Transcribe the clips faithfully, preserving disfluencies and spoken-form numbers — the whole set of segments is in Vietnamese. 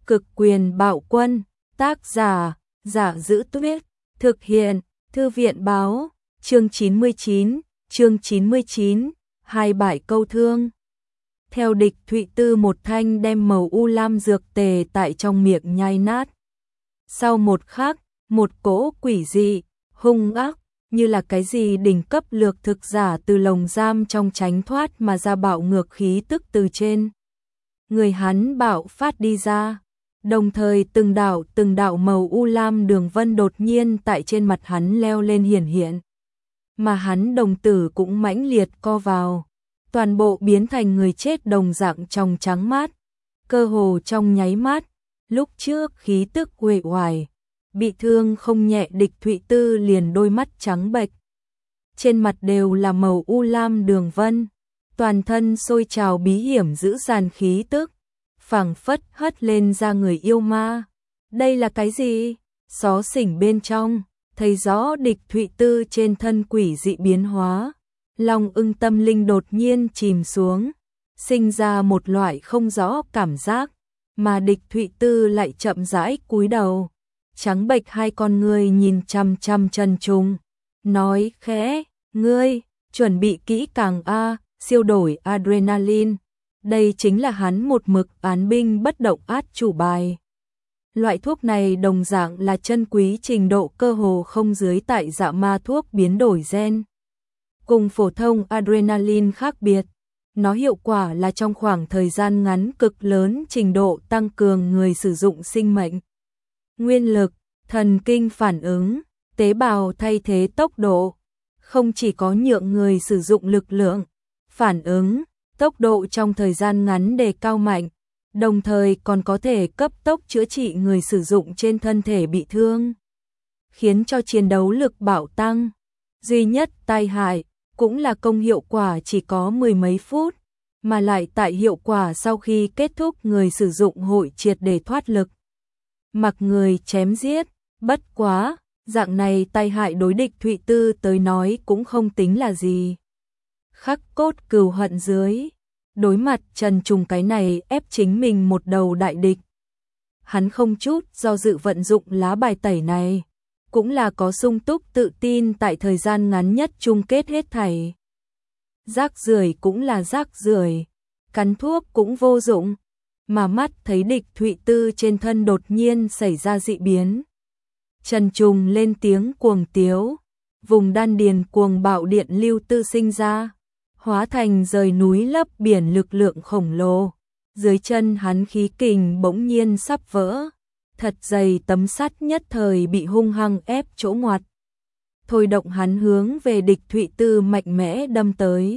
Cực quyền bạo quân, tác giả, Giả Giữ Tuyết, thực hiện, Thư viện báo, chương chín mươi chín, chương chín mươi chín, hai bại câu thương. Theo địch Thụy Tư một thanh đem màu u lam dược tề tại trong miệng nhai nát. Sau một khắc, một cỗ quỷ dị, hung ác, như là cái gì đỉnh cấp lược thực giả từ lồng giam trong tránh thoát mà ra bạo ngược khí tức từ trên người hắn bạo phát đi ra. Đồng thời từng đạo từng đạo màu u lam đường vân đột nhiên tại trên mặt hắn leo lên hiển hiện. Mà hắn đồng tử cũng mãnh liệt co vào, toàn bộ biến thành người chết đồng dạng trong trắng mát, cơ hồ trong nháy mắt. Lúc trước khí tức uể oải, bị thương không nhẹ địch Thụy Tư liền đôi mắt trắng bệch. Trên mặt đều là màu u lam đường vân, toàn thân sôi trào bí hiểm dữ dằn khí tức, phảng phất hất lên ra người yêu ma. Đây là cái gì? Xó xỉnh bên trong, thấy rõ địch Thụy Tư trên thân quỷ dị biến hóa, lòng ưng tâm linh đột nhiên chìm xuống, sinh ra một loại không rõ cảm giác, mà địch Thụy Tư lại chậm rãi cúi đầu, trắng bệch hai con ngươi nhìn chăm chăm Trần Trùng, nói khẽ, ngươi, chuẩn bị kỹ càng a, siêu đổi adrenaline. Đây chính là hắn một mực án binh bất động át chủ bài. Loại thuốc này đồng dạng là chân quý trình độ cơ hồ không dưới tại dạ ma thuốc biến đổi gen. Cùng phổ thông adrenaline khác biệt, nó hiệu quả là trong khoảng thời gian ngắn cực lớn trình độ tăng cường người sử dụng sinh mệnh, nguyên lực, thần kinh phản ứng, tế bào thay thế tốc độ, không chỉ có nhượng người sử dụng lực lượng, phản ứng, tốc độ trong thời gian ngắn đề cao mạnh, đồng thời còn có thể cấp tốc chữa trị người sử dụng trên thân thể bị thương, khiến cho chiến đấu lực bạo tăng. Duy nhất tai hại cũng là công hiệu quả chỉ có mười mấy phút, mà lại tại hiệu quả sau khi kết thúc người sử dụng hội triệt để thoát lực, mặc người chém giết. Bất quá, dạng này tai hại đối địch Thụy Tư tới nói cũng không tính là gì. Khắc cốt cừu hận dưới, đối mặt Trần Trùng cái này ép chính mình một đầu đại địch, hắn không chút do dự vận dụng lá bài tẩy này, cũng là có sung túc tự tin tại thời gian ngắn nhất chung kết hết thảy. Rác rưởi cũng là rác rưởi, cắn thuốc cũng vô dụng, mà mắt thấy địch Thụy Tư trên thân đột nhiên xảy ra dị biến. Trần Trùng lên tiếng cuồng tiếu, vùng đan điền cuồng bạo điện lưu tư sinh ra, hóa thành rời núi lấp biển lực lượng khổng lồ. Dưới chân hắn khí kình bỗng nhiên sắp vỡ, thật dày tấm sắt nhất thời bị hung hăng ép chỗ ngoặt, thôi động hắn hướng về địch Thụy Tư mạnh mẽ đâm tới.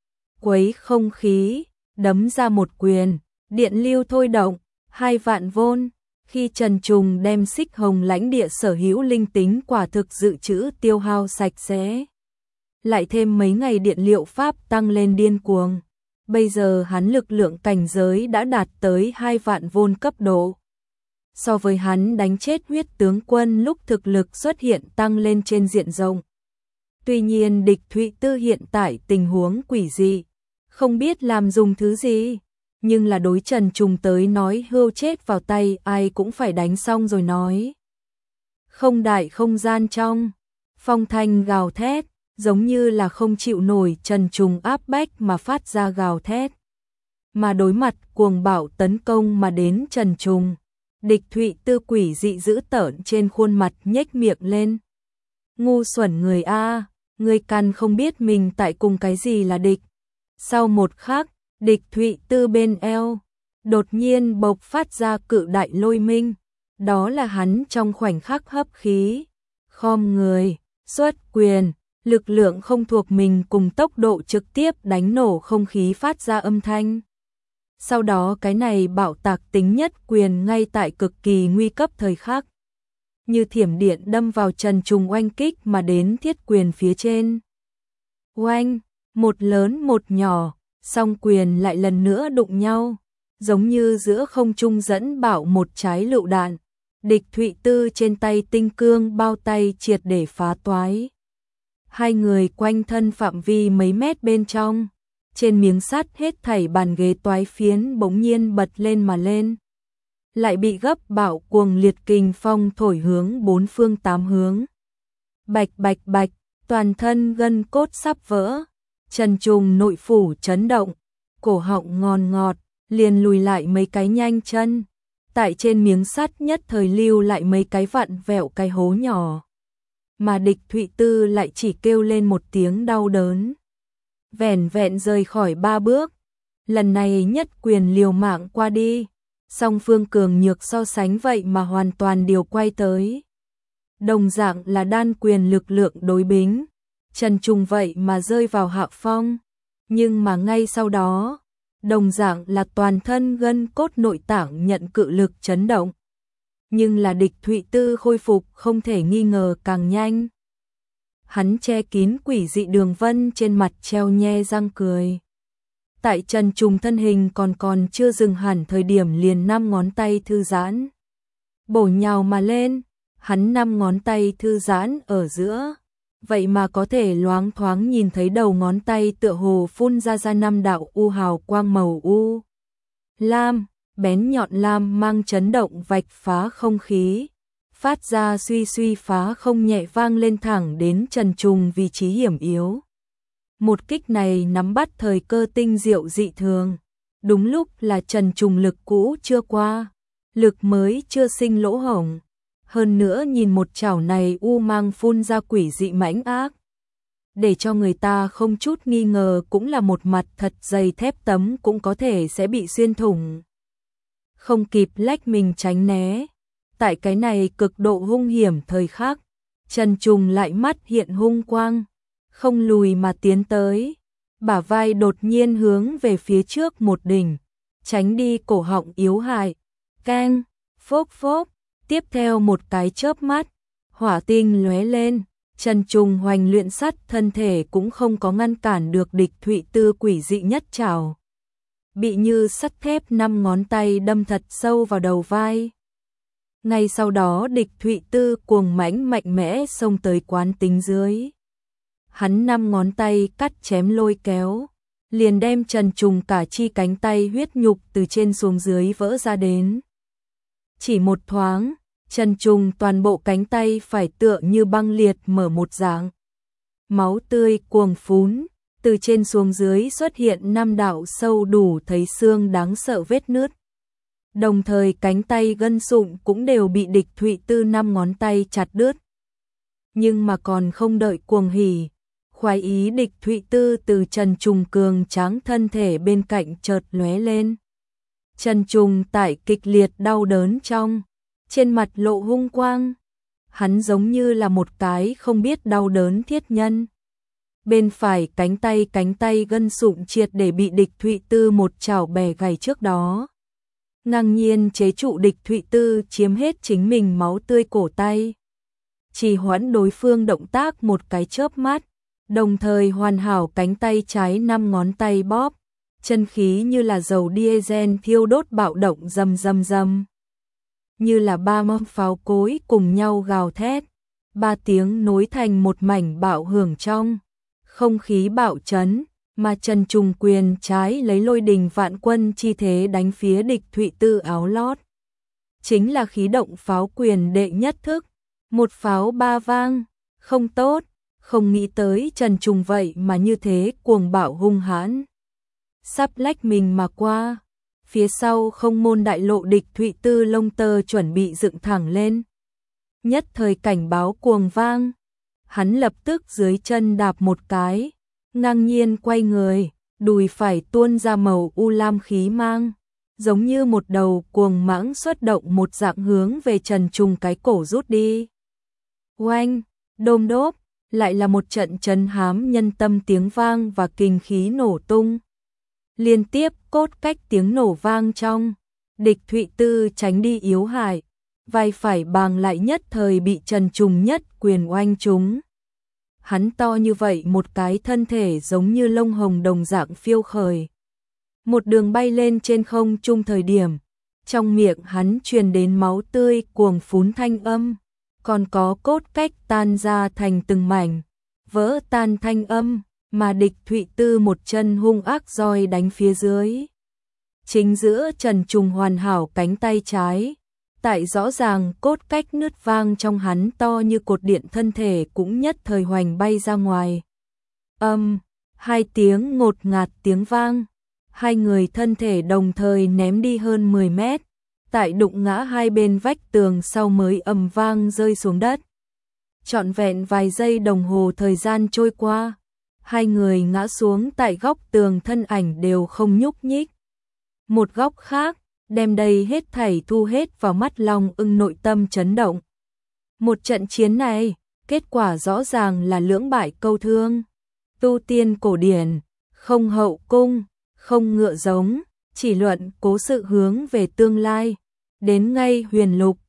Quấy không khí, đấm ra một quyền, điện lưu thôi động, hai vạn vôn. Khi Trần Trùng đem xích hồng lãnh địa sở hữu linh tính quả thực dự trữ tiêu hao sạch sẽ, lại thêm mấy ngày điện liệu pháp tăng lên điên cuồng, bây giờ hắn lực lượng cảnh giới đã đạt tới hai vạn vôn cấp độ. So với hắn đánh chết huyết tướng quân lúc thực lực xuất hiện tăng lên trên diện rộng. Tuy nhiên địch Thụy Tư hiện tại tình huống quỷ dị, không biết làm dùng thứ gì, nhưng là đối Trần Trùng tới nói hươu chết vào tay ai cũng phải đánh xong rồi nói. Không đại không gian trong, phong thanh gào thét, giống như là không chịu nổi Trần Trùng áp bách mà phát ra gào thét. Mà đối mặt cuồng bạo tấn công mà đến Trần Trùng, địch Thụy Tư quỷ dị dữ tợn trên khuôn mặt nhếch miệng lên. Ngu xuẩn người a, người căn không biết mình tại cùng cái gì là địch. Sau một khắc, địch Thụy Tư bên eo đột nhiên bộc phát ra cự đại lôi minh, đó là hắn trong khoảnh khắc hấp khí, khom người, xuất quyền, lực lượng không thuộc mình cùng tốc độ trực tiếp đánh nổ không khí phát ra âm thanh. Sau đó cái này bạo tạc tính nhất quyền ngay tại cực kỳ nguy cấp thời khắc, như thiểm điện đâm vào Trần Trùng oanh kích mà đến thiết quyền phía trên. Oanh, một lớn một nhỏ, song quyền lại lần nữa đụng nhau, giống như giữa không trung dẫn bạo một trái lựu đạn. Địch Thụy Tư trên tay tinh cương bao tay triệt để phá toái. Hai người quanh thân phạm vi mấy mét bên trong, trên miếng sắt hết thảy bàn ghế toái phiến bỗng nhiên bật lên mà lên. lại bị gấp bạo cuồng liệt kình phong thổi hướng bốn phương tám hướng. Bạch bạch bạch, toàn thân gân cốt sắp vỡ, Trần Trùng nội phủ chấn động, cổ họng ngòn ngọt, liền lùi lại mấy cái nhanh chân. Tại trên miếng sắt nhất thời lưu lại mấy cái vặn vẹo cái hố nhỏ. Mà Địch Thụy Tư lại chỉ kêu lên một tiếng đau đớn. Vẻn vẹn rời khỏi ba bước. Lần này nhất quyền liều mạng qua đi. Song phương cường nhược so sánh vậy mà hoàn toàn điều quay tới. Đồng dạng là đan quyền lực lượng đối bính. Trần Trùng vậy mà rơi vào hạ phong. Nhưng mà ngay sau đó, đồng dạng là toàn thân gân cốt nội tạng nhận cự lực chấn động. Nhưng là Địch Thụy Tư khôi phục không thể nghi ngờ càng nhanh. Hắn che kín quỷ dị đường vân trên mặt treo nhe răng cười. Tại Trần Trùng thân hình còn còn chưa dừng hẳn thời điểm liền năm ngón tay thư giãn. Bổ nhào mà lên, hắn năm ngón tay thư giãn ở giữa. Vậy mà có thể loáng thoáng nhìn thấy đầu ngón tay tựa hồ phun ra ra năm đạo u hào quang màu u lam, bén nhọn lam mang chấn động vạch phá không khí, phát ra suy suy phá không nhẹ vang lên thẳng đến Trần Trùng vị trí hiểm yếu. Một kích này nắm bắt thời cơ tinh diệu dị thường, đúng lúc là Trần Trùng lực cũ chưa qua, lực mới chưa sinh lỗ hổng. Hơn nữa nhìn một chảo này u mang phun ra quỷ dị mãnh ác. Để cho người ta không chút nghi ngờ cũng là một mặt thật dày thép tấm cũng có thể sẽ bị xuyên thủng. Không kịp lách mình tránh né. Tại cái này cực độ hung hiểm thời khắc, Trần Trùng lại mắt hiện hung quang, không lùi mà tiến tới. Bả vai đột nhiên hướng về phía trước một đỉnh, tránh đi cổ họng yếu hại. Keng, phốc phốc. Tiếp theo một cái chớp mắt, hỏa tinh lóe lên, Trần Trùng hoành luyện sắt thân thể cũng không có ngăn cản được Địch Thụy Tư quỷ dị nhất trảo. Bị như sắt thép năm ngón tay đâm thật sâu vào đầu vai. Ngay sau đó Địch Thụy Tư cuồng mãnh mạnh mẽ xông tới quán tính dưới. Hắn năm ngón tay cắt chém lôi kéo, liền đem Trần Trùng cả chi cánh tay huyết nhục từ trên xuống dưới vỡ ra đến. Chỉ một thoáng, Trần Trùng toàn bộ cánh tay phải tựa như băng liệt mở một dạng. Máu tươi cuồng phún, từ trên xuống dưới xuất hiện năm đạo sâu đủ thấy xương đáng sợ vết nứt. Đồng thời cánh tay gân sụn cũng đều bị Địch Thụy Tư năm ngón tay chặt đứt. Nhưng mà còn không đợi cuồng hỉ, khoái ý Địch Thụy Tư từ Trần Trùng cường tráng thân thể bên cạnh chợt lóe lên. Trần Trùng tại kịch liệt đau đớn trong, trên mặt lộ hung quang, hắn giống như là một cái không biết đau đớn thiết nhân. Bên phải cánh tay cánh tay gân sụn triệt để bị Địch Thụy Tư một chảo bẻ gãy trước đó. Ngang nhiên chế trụ Địch Thụy Tư chiếm hết chính mình máu tươi cổ tay. Chỉ hoãn đối phương động tác một cái chớp mắt, đồng thời hoàn hảo cánh tay trái năm ngón tay bóp. Chân khí như là dầu diesel thiêu đốt bạo động rầm rầm rầm. Như là ba mâm pháo cối cùng nhau gào thét, ba tiếng nối thành một mảnh bạo hưởng trong. Không khí bạo chấn, mà Trần Trùng quyền trái lấy lôi đình vạn quân chi thế đánh phía Địch Thụy Tư áo lót. Chính là khí động pháo quyền đệ nhất thức, một pháo ba vang, không tốt, không nghĩ tới Trần Trùng vậy mà như thế cuồng bạo hung hãn. Sắp lách mình mà qua, phía sau không môn đại lộ Địch Thụy Tư lông tơ chuẩn bị dựng thẳng lên. Nhất thời cảnh báo cuồng vang, hắn lập tức dưới chân đạp một cái, ngang nhiên quay người, đùi phải tuôn ra màu u lam khí mang, giống như một đầu cuồng mãng xuất động một dạng hướng về Trần Trùng cái cổ rút đi. Oanh, đôm đốp, lại là một trận chấn hám nhân tâm tiếng vang và kinh khí nổ tung. Liên tiếp cốt cách tiếng nổ vang trong, Địch Thụy Tư tránh đi yếu hại, vai phải bàng lại nhất thời bị Trần Trùng nhất quyền oanh trúng. Hắn to như vậy một cái thân thể giống như lông hồng đồng dạng phiêu khởi. Một đường bay lên trên không trung thời điểm, trong miệng hắn truyền đến máu tươi cuồng phún thanh âm, còn có cốt cách tan ra thành từng mảnh, vỡ tan thanh âm. Mà Địch Thụy Tư một chân hung ác roi đánh phía dưới. chính giữa trần trùng hoàn hảo cánh tay trái. Tại rõ ràng cốt cách nứt vang trong hắn to như cột điện, thân thể cũng nhất thời hoành bay ra ngoài. Âm, hai tiếng ngột ngạt tiếng vang, hai người thân thể đồng thời ném đi hơn mười mét, tại đụng ngã hai bên vách tường sau mới ầm vang rơi xuống đất. Trọn vẹn vài giây đồng hồ thời gian trôi qua, hai người ngã xuống tại góc tường, thân ảnh đều không nhúc nhích. Một góc khác, đem đây hết thảy thu hết vào mắt, Long Ưng nội tâm chấn động. Một trận chiến này, kết quả rõ ràng là lưỡng bại câu thương. Tu tiên cổ điển, không hậu cung, không ngựa giống, chỉ luận cố sự hướng về tương lai. Đến ngay huyền lục,